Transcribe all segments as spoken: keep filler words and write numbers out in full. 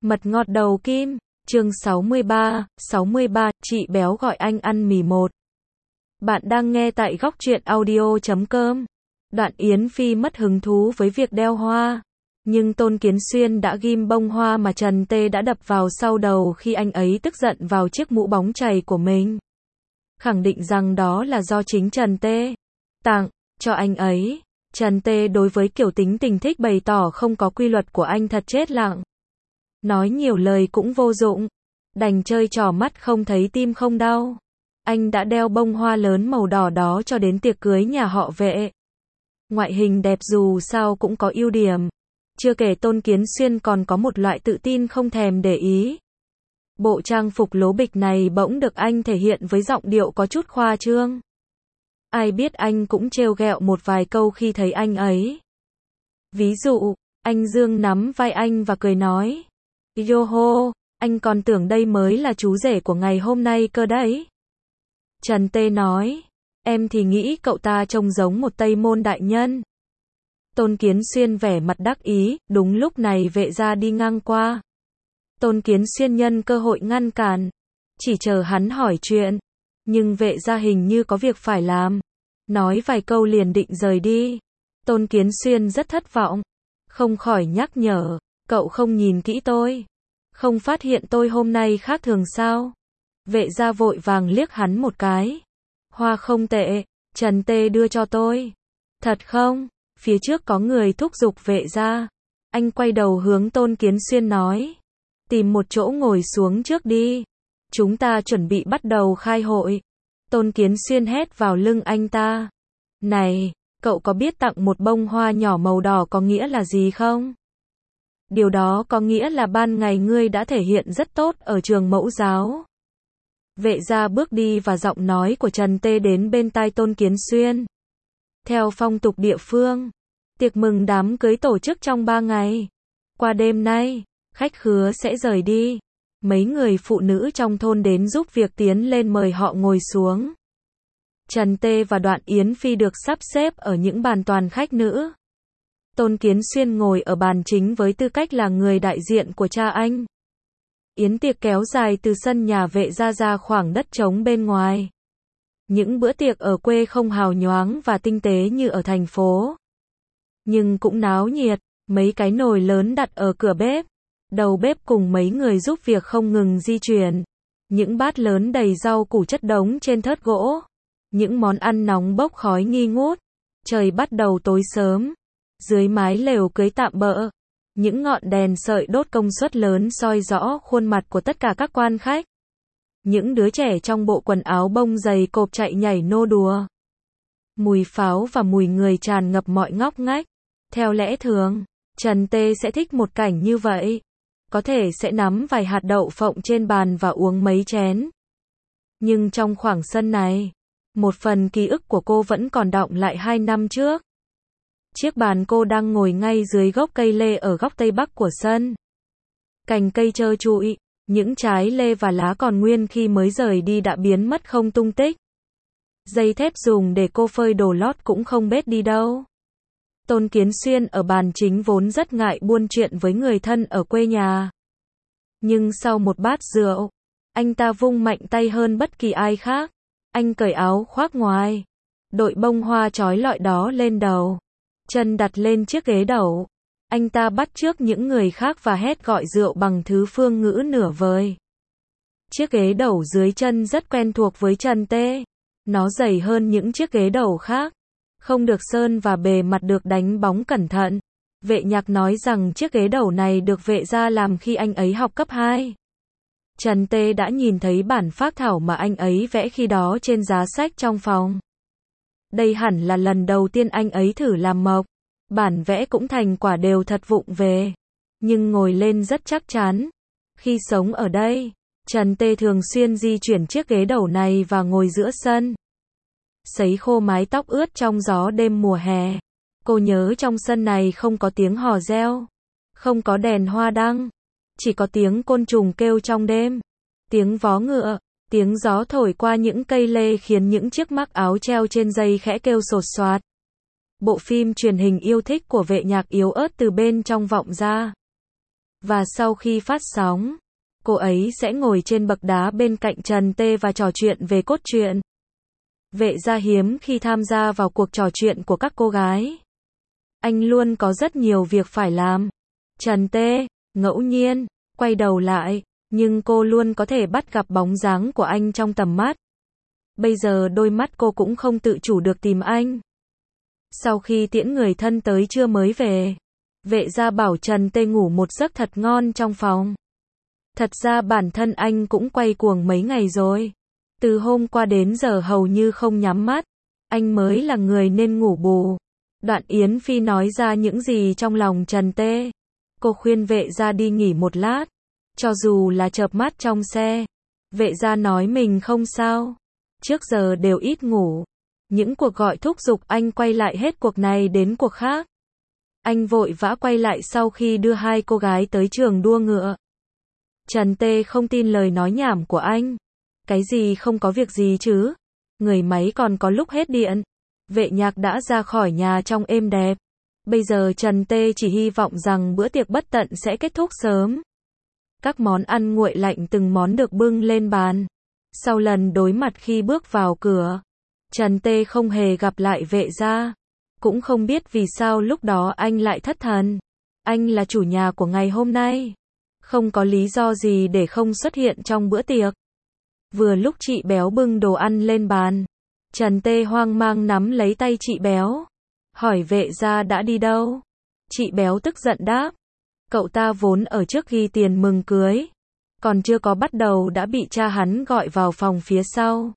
Mật ngọt đầu kim, chương sáu mươi ba, sáu mươi ba, chị béo gọi anh ăn mì một. Bạn đang nghe tại góc truyện audio chấm com. Đoạn Yến Phi mất hứng thú với việc đeo hoa. Nhưng Tôn Kiến Xuyên đã ghim bông hoa mà Trần Tê đã đập vào sau đầu khi anh ấy tức giận vào chiếc mũ bóng chày của mình. Khẳng định rằng đó là do chính Trần Tê tặng cho anh ấy. Trần Tê đối với kiểu tính tình thích bày tỏ không có quy luật của anh thật chết lặng. Nói nhiều lời cũng vô dụng, đành chơi trò mắt không thấy tim không đau. Anh đã đeo bông hoa lớn màu đỏ đó cho đến tiệc cưới nhà họ Vệ. Ngoại hình đẹp dù sao cũng có ưu điểm. Chưa kể Tôn Kiến Xuyên còn có một loại tự tin không thèm để ý. Bộ trang phục lố bịch này bỗng được anh thể hiện với giọng điệu có chút khoa trương. Ai biết anh cũng trêu ghẹo một vài câu khi thấy anh ấy. Ví dụ, anh Dương nắm vai anh và cười nói: "Yoho, anh còn tưởng đây mới là chú rể của ngày hôm nay cơ đấy." Trần Tê nói: "Em thì nghĩ cậu ta trông giống một Tây môn đại nhân." Tôn Kiến Xuyên vẻ mặt đắc ý, đúng lúc này Vệ gia đi ngang qua. Tôn Kiến Xuyên nhân cơ hội ngăn cản, chỉ chờ hắn hỏi chuyện. Nhưng Vệ gia hình như có việc phải làm, nói vài câu liền định rời đi. Tôn Kiến Xuyên rất thất vọng, không khỏi nhắc nhở: "Cậu không nhìn kỹ tôi, không phát hiện tôi hôm nay khác thường sao?" Vệ gia vội vàng liếc hắn một cái. "Hoa không tệ, Trần Tê đưa cho tôi." "Thật không?" Phía trước có người thúc giục Vệ gia. Anh quay đầu hướng Tôn Kiến Xuyên nói: "Tìm một chỗ ngồi xuống trước đi. Chúng ta chuẩn bị bắt đầu khai hội." Tôn Kiến Xuyên hét vào lưng anh ta: "Này, cậu có biết tặng một bông hoa nhỏ màu đỏ có nghĩa là gì không? Điều đó có nghĩa là ban ngày ngươi đã thể hiện rất tốt ở trường mẫu giáo." Vệ gia bước đi và giọng nói của Trần Tê đến bên tai Tôn Kiến Xuyên. Theo phong tục địa phương, tiệc mừng đám cưới tổ chức trong ba ngày. Qua đêm nay, khách khứa sẽ rời đi. Mấy người phụ nữ trong thôn đến giúp việc tiến lên mời họ ngồi xuống. Trần Tê và Đoạn Yến Phi được sắp xếp ở những bàn toàn khách nữ. Tôn Kiến Xuyên ngồi ở bàn chính với tư cách là người đại diện của cha anh. Yến tiệc kéo dài từ sân nhà Vệ gia ra khoảng đất trống bên ngoài. Những bữa tiệc ở quê không hào nhoáng và tinh tế như ở thành phố, nhưng cũng náo nhiệt. Mấy cái nồi lớn đặt ở cửa bếp, đầu bếp cùng mấy người giúp việc không ngừng di chuyển. Những bát lớn đầy rau củ chất đống trên thớt gỗ. Những món ăn nóng bốc khói nghi ngút. Trời bắt đầu tối sớm. Dưới mái lều cưới tạm bợ, những ngọn đèn sợi đốt công suất lớn soi rõ khuôn mặt của tất cả các quan khách. Những đứa trẻ trong bộ quần áo bông dày cộp chạy nhảy nô đùa. Mùi pháo và mùi người tràn ngập mọi ngóc ngách. Theo lẽ thường, Trần Tê sẽ thích một cảnh như vậy. Có thể sẽ nắm vài hạt đậu phộng trên bàn và uống mấy chén. Nhưng trong khoảng sân này, một phần ký ức của cô vẫn còn đọng lại hai năm trước. Chiếc bàn cô đang ngồi ngay dưới gốc cây lê ở góc tây bắc của sân. Cành cây trơ trụi, những trái lê và lá còn nguyên khi mới rời đi đã biến mất không tung tích. Dây thép dùng để cô phơi đồ lót cũng không bết đi đâu. Tôn Kiến Xuyên ở bàn chính vốn rất ngại buôn chuyện với người thân ở quê nhà. Nhưng sau một bát rượu, anh ta vung mạnh tay hơn bất kỳ ai khác. Anh cởi áo khoác ngoài, đội bông hoa trói lọi đó lên đầu, chân đặt lên chiếc ghế đầu. Anh ta bắt chước những người khác và hét gọi rượu bằng thứ phương ngữ nửa vời. Chiếc ghế đầu dưới chân rất quen thuộc với Trần Tê. Nó dày hơn những chiếc ghế đầu khác, không được sơn và bề mặt được đánh bóng cẩn thận. Vệ Nhạc nói rằng chiếc ghế đầu này được Vệ gia làm khi anh ấy học cấp hai. Trần Tê đã nhìn thấy bản phác thảo mà anh ấy vẽ khi đó trên giá sách trong phòng. Đây hẳn là lần đầu tiên anh ấy thử làm mộc. Bản vẽ cũng thành quả đều thật vụng về, nhưng ngồi lên rất chắc chắn. Khi sống ở đây, Trần Tê thường xuyên di chuyển chiếc ghế đầu này và ngồi giữa sân, sấy khô mái tóc ướt trong gió đêm mùa hè. Cô nhớ trong sân này không có tiếng hò reo, không có đèn hoa đăng, chỉ có tiếng côn trùng kêu trong đêm, tiếng vó ngựa, tiếng gió thổi qua những cây lê khiến những chiếc mắc áo treo trên dây khẽ kêu sột soạt. Bộ phim truyền hình yêu thích của Vệ Nhạc yếu ớt từ bên trong vọng ra. Và sau khi phát sóng, cô ấy sẽ ngồi trên bậc đá bên cạnh Trần Tê và trò chuyện về cốt truyện. Vệ Gia hiếm khi tham gia vào cuộc trò chuyện của các cô gái. Anh luôn có rất nhiều việc phải làm. Trần Tê, ngẫu nhiên, quay đầu lại, nhưng cô luôn có thể bắt gặp bóng dáng của anh trong tầm mắt. Bây giờ đôi mắt cô cũng không tự chủ được tìm anh. Sau khi tiễn người thân tới trưa mới về, Vệ Gia bảo Trần Tê ngủ một giấc thật ngon trong phòng. Thật ra bản thân anh cũng quay cuồng mấy ngày rồi. Từ hôm qua đến giờ hầu như không nhắm mắt. Anh mới là người nên ngủ bù. Đoạn Yến Phi nói ra những gì trong lòng Trần Tê. Cô khuyên Vệ Gia đi nghỉ một lát. Cho dù là chợp mắt trong xe. Vệ Gia nói mình không sao. Trước giờ đều ít ngủ. Những cuộc gọi thúc giục anh quay lại hết cuộc này đến cuộc khác. Anh vội vã quay lại sau khi đưa hai cô gái tới trường đua ngựa. Trần Tê không tin lời nói nhảm của anh. Cái gì không có việc gì chứ? Người máy còn có lúc hết điện. Vệ Nhạc đã ra khỏi nhà trong êm đẹp. Bây giờ Trần Tê chỉ hy vọng rằng bữa tiệc bất tận sẽ kết thúc sớm. Các món ăn nguội lạnh từng món được bưng lên bàn. Sau lần đối mặt khi bước vào cửa, Trần Tê không hề gặp lại Vệ Gia. Cũng không biết vì sao lúc đó anh lại thất thần. Anh là chủ nhà của ngày hôm nay. Không có lý do gì để không xuất hiện trong bữa tiệc. Vừa lúc chị Béo bưng đồ ăn lên bàn, Trần Tê hoang mang nắm lấy tay chị Béo. Hỏi Vệ Gia đã đi đâu? Chị Béo tức giận đáp. Cậu ta vốn ở trước ghi tiền mừng cưới. Còn chưa có bắt đầu đã bị cha hắn gọi vào phòng phía sau.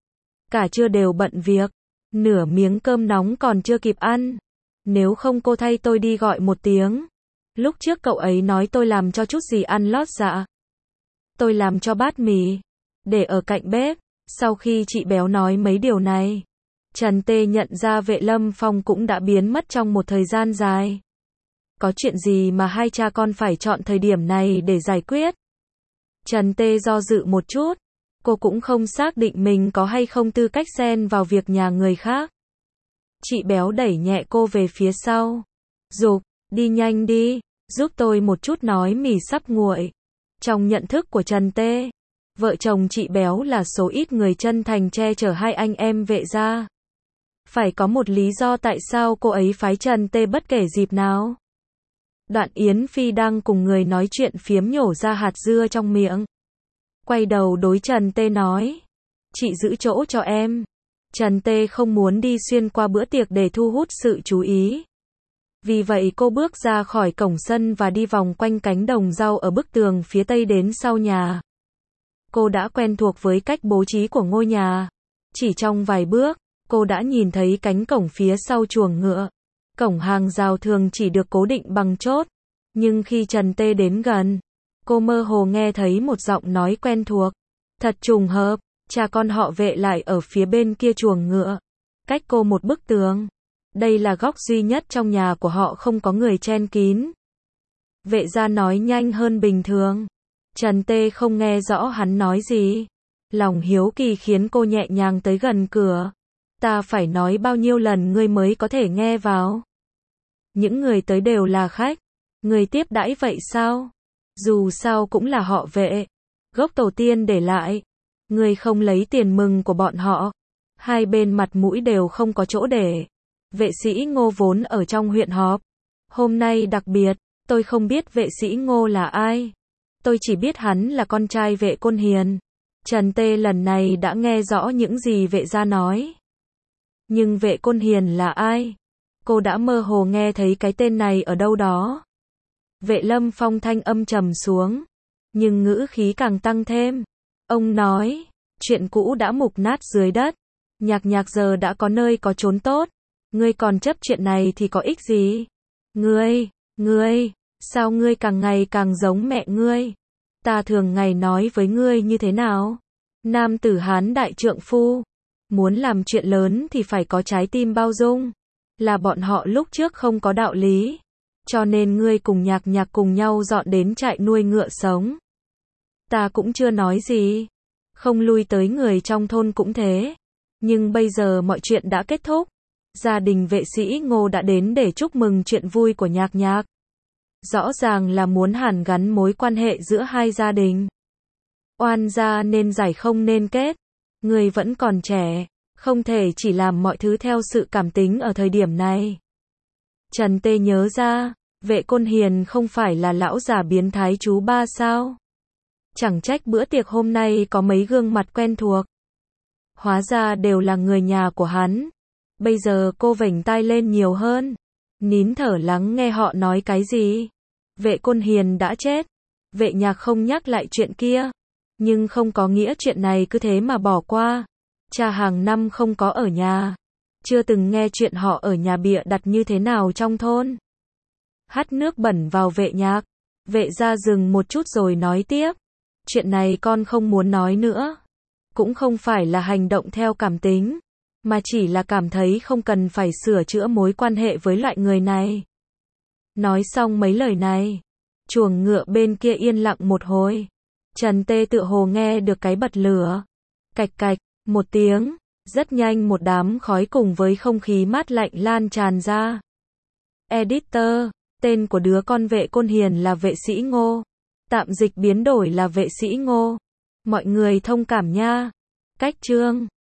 Cả trưa đều bận việc. Nửa miếng cơm nóng còn chưa kịp ăn. Nếu không cô thay tôi đi gọi một tiếng. Lúc trước cậu ấy nói tôi làm cho chút gì ăn lót dạ. Tôi làm cho bát mì. Để ở cạnh bếp. Sau khi chị Béo nói mấy điều này, Trần Tê nhận ra Vệ Lâm Phong cũng đã biến mất trong một thời gian dài. Có chuyện gì mà hai cha con phải chọn thời điểm này để giải quyết? Trần Tê do dự một chút. Cô cũng không xác định mình có hay không tư cách xen vào việc nhà người khác. Chị Béo đẩy nhẹ cô về phía sau. Dục, đi nhanh đi, giúp tôi một chút nói mì sắp nguội. Trong nhận thức của Trần Tê, vợ chồng chị Béo là số ít người chân thành che chở hai anh em Vệ Gia. Phải có một lý do tại sao cô ấy phái Trần Tê bất kể dịp nào. Đoạn Yến Phi đang cùng người nói chuyện phiếm nhổ ra hạt dưa trong miệng. Quay đầu đối Trần Tê nói. Chị giữ chỗ cho em. Trần Tê không muốn đi xuyên qua bữa tiệc để thu hút sự chú ý. Vì vậy cô bước ra khỏi cổng sân và đi vòng quanh cánh đồng rau ở bức tường phía tây đến sau nhà. Cô đã quen thuộc với cách bố trí của ngôi nhà. Chỉ trong vài bước, cô đã nhìn thấy cánh cổng phía sau chuồng ngựa. Cổng hàng rào thường chỉ được cố định bằng chốt. Nhưng khi Trần Tê đến gần, cô mơ hồ nghe thấy một giọng nói quen thuộc. Thật trùng hợp, cha con họ Vệ lại ở phía bên kia chuồng ngựa. Cách cô một bức tường. Đây là góc duy nhất trong nhà của họ không có người chen kín. Vệ Gia nói nhanh hơn bình thường. Trần Tê không nghe rõ hắn nói gì. Lòng hiếu kỳ khiến cô nhẹ nhàng tới gần cửa. Ta phải nói bao nhiêu lần ngươi mới có thể nghe vào? Những người tới đều là khách. Người tiếp đãi vậy sao? Dù sao cũng là họ Vệ. Gốc tổ tiên để lại. Người không lấy tiền mừng của bọn họ. Hai bên mặt mũi đều không có chỗ để. Vệ sĩ Ngô vốn ở trong huyện họp. Hôm nay đặc biệt, tôi không biết vệ sĩ Ngô là ai. Tôi chỉ biết hắn là con trai Vệ Côn Hiền. Trần Tê lần này đã nghe rõ những gì Vệ Gia nói. Nhưng Vệ Côn Hiền là ai? Cô đã mơ hồ nghe thấy cái tên này ở đâu đó. Vệ Lâm Phong thanh âm trầm xuống. Nhưng ngữ khí càng tăng thêm. Ông nói, chuyện cũ đã mục nát dưới đất. Nhạc Nhạc giờ đã có nơi có chốn tốt. Ngươi còn chấp chuyện này thì có ích gì? Ngươi, ngươi, sao ngươi càng ngày càng giống mẹ ngươi? Ta thường ngày nói với ngươi như thế nào? Nam tử Hán đại trượng phu. Muốn làm chuyện lớn thì phải có trái tim bao dung. Là bọn họ lúc trước không có đạo lý. Cho nên ngươi cùng Nhạc Nhạc cùng nhau dọn đến trại nuôi ngựa sống. Ta cũng chưa nói gì. Không lui tới người trong thôn cũng thế. Nhưng bây giờ mọi chuyện đã kết thúc. Gia đình vệ sĩ Ngô đã đến để chúc mừng chuyện vui của Nhạc Nhạc. Rõ ràng là muốn hàn gắn mối quan hệ giữa hai gia đình. Oan gia nên giải không nên kết. Người vẫn còn trẻ, không thể chỉ làm mọi thứ theo sự cảm tính ở thời điểm này. Trần Tê nhớ ra, Vệ Côn Hiền không phải là lão già biến thái chú ba sao? Chẳng trách bữa tiệc hôm nay có mấy gương mặt quen thuộc. Hóa ra đều là người nhà của hắn. Bây giờ cô vểnh tai lên nhiều hơn, nín thở lắng nghe họ nói cái gì. Vệ Côn Hiền đã chết. Vệ Nhạc không nhắc lại chuyện kia, nhưng không có nghĩa chuyện này cứ thế mà bỏ qua. Cha hàng năm không có ở nhà, chưa từng nghe chuyện họ ở nhà bịa đặt như thế nào trong thôn. Hắt nước bẩn vào Vệ Nhạc. Vệ gia dừng một chút rồi nói tiếp. Chuyện này con không muốn nói nữa. Cũng không phải là hành động theo cảm tính, mà chỉ là cảm thấy không cần phải sửa chữa mối quan hệ với loại người này. Nói xong mấy lời này, chuồng ngựa bên kia yên lặng một hồi. Trần Tê tựa hồ nghe được cái bật lửa. Cạch cạch, một tiếng, rất nhanh một đám khói cùng với không khí mát lạnh lan tràn ra. Editor, tên của đứa con Vệ Côn Hiền là Vệ Sĩ Ngô. Tạm dịch biến đổi là Vệ Sĩ Ngô. Mọi người thông cảm nha. Cách chương